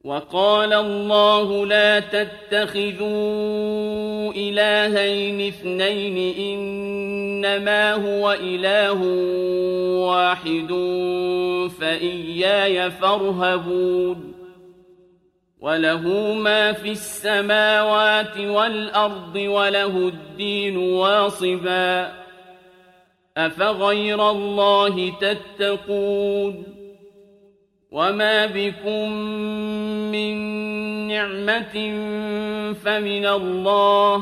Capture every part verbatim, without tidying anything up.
وقال الله لا تتخذوا إلهين اثنين إنما هو إله واحد فإياي فارهبون وله ما في السماوات والأرض وله الدين واصبا أفغير الله تتقون وما بكم من نعمة فمن الله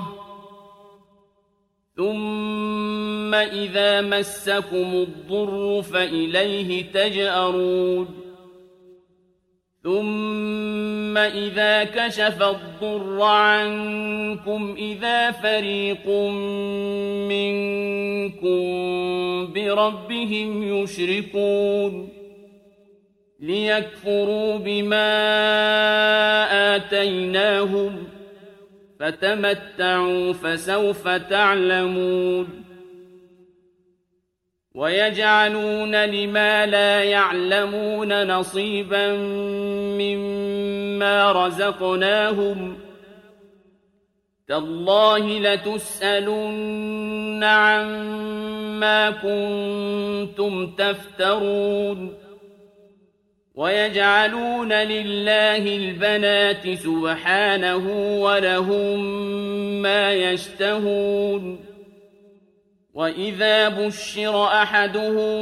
ثم إذا مسكم الضر فإليه تجأرون ثم إذا كشف الضر عنكم إذا فريق منكم بربهم يشركون ليكفروا بما آتيناهم فتمتعوا فسوف تعلمون ويجعلون لما لا يعلمون نصيبا مما رزقناهم تالله لتسألن عما كنتم تفترون ويجعلون لله البنات سبحانه ولهم ما يشتهون وإذا بشر أحدهم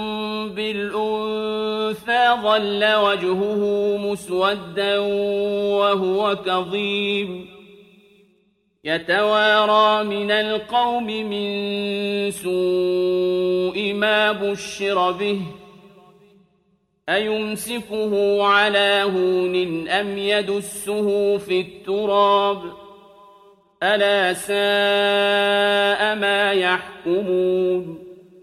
بالأنثى ظل وجهه مسودا وهو كظيم يتوارى من القوم من سوء ما بشر به أيمسكه على هون أم يدسه في التراب ألا ساء ما يحكمون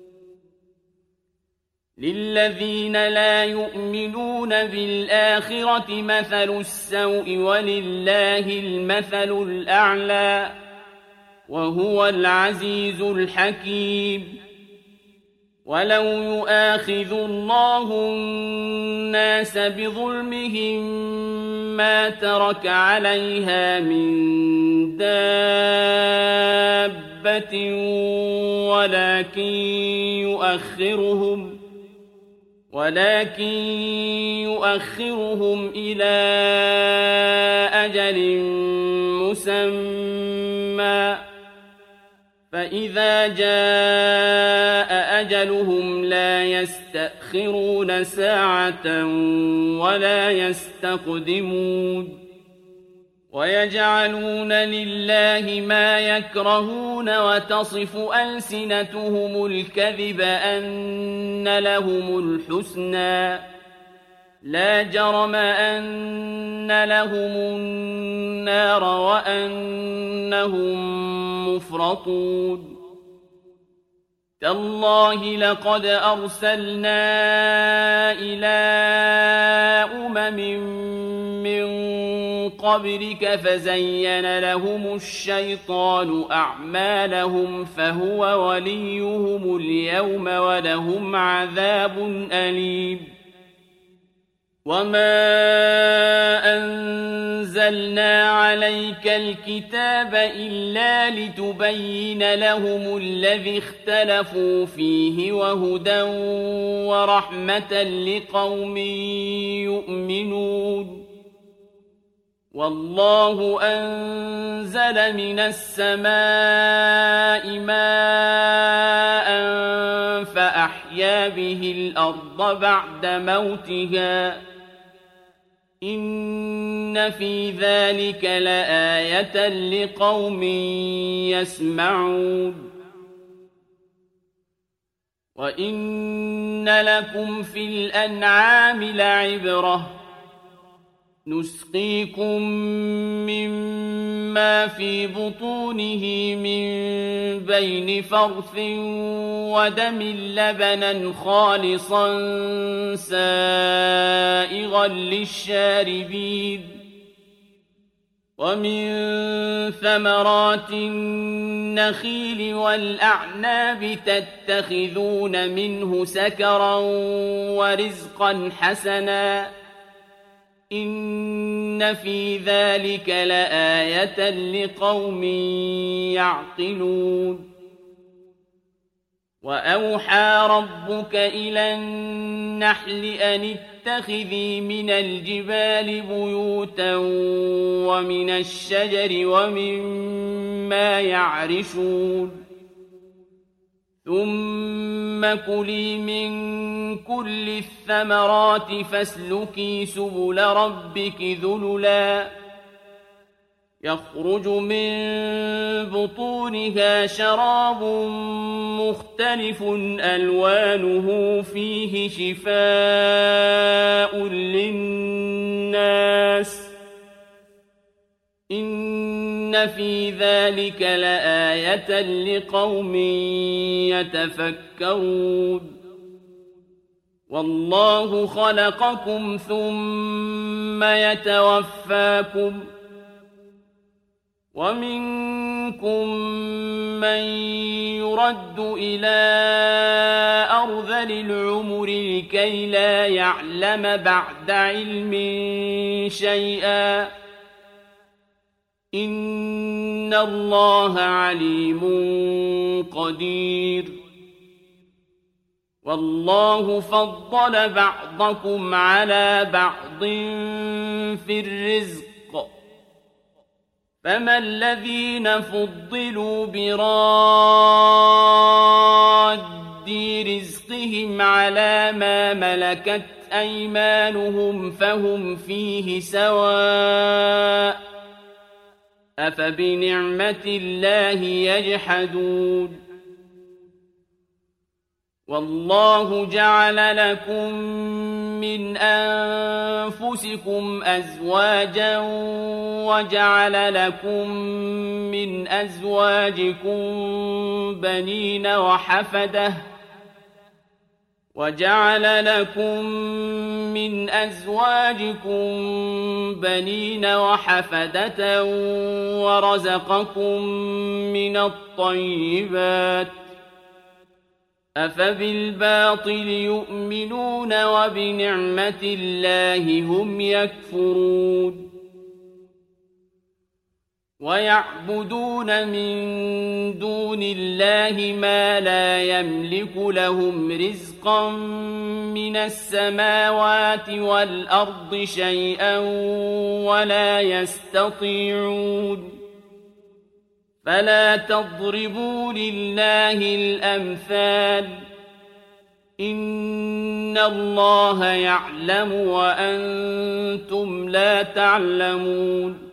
للذين لا يؤمنون بالآخرة مثل السوء ولله المثل الأعلى وهو العزيز الحكيم ولو يؤاخذ الله الناس بظلمهم ما ترك عليها من دابة ولكن يؤخرهم ولكن يؤخرهم إلى أجل مسمى فإذا جاء أجلهم لا يستأخرون ساعة ولا يستقدمون ويجعلون لله ما يكرهون وتصف ألسنتهم الكذب أن لهم الحسنى لا جرم أن لهم النار وأنهم مفرطون تالله لقد أرسلنا إلى أمم من قبلك فزين لهم الشيطان أعمالهم فهو وليهم اليوم ولهم عذاب أليم وما أنزلنا عليك الكتاب إلا لتبين لهم الذي اختلفوا فيه وهدى ورحمة لقوم يؤمنون والله أنزل من السماء ماء فأحيا به الأرض بعد موتها إن في ذلك لآية لقوم يسمعون وإن لكم في الأنعام لعبرة نسقيكم مما في بطونه من بين فرث ودم لبنا خالصا سائغا للشاربين ومن ثمرات النخيل والأعناب تتخذون منه سكرا ورزقا حسنا إن إن في ذلك لآية لقوم يعقلون وأوحى ربك إلى النحل أن اتخذي من الجبال بيوتا ومن الشجر ومما يعرشون ثم كلي من كل الثمرات فاسلكي سبل ربك ذللا يخرج من بطونها شراب مختلف ألوانه فيه شفاء للناس إن في ذلك لآية لقوم يتفكرون والله خلقكم ثم يتوفاكم ومنكم من يرد إلى أرذل العمر لكي لا يعلم بعد علم شيئا إن الله عليم قدير والله فضل بعضكم على بعض في الرزق فما الذين فضلوا براد رزقهم على ما ملكت أيمانهم فهم فيه سواء أفبنعمة الله يجحدون والله جعل لكم من أنفسكم أزواجا وجعل لكم من أزواجكم بنين وحفدة وجعل لكم من أزواجكم بنين وحفدة ورزقكم من الطيبات أفبالباطل يؤمنون وبنعمة الله هم يكفرون ويعبدون من دون الله ما لا يملك لهم رزقا من السماوات والأرض شيئا ولا يستطيعون فلا تضربوا لله الأمثال إن الله يعلم وأنتم لا تعلمون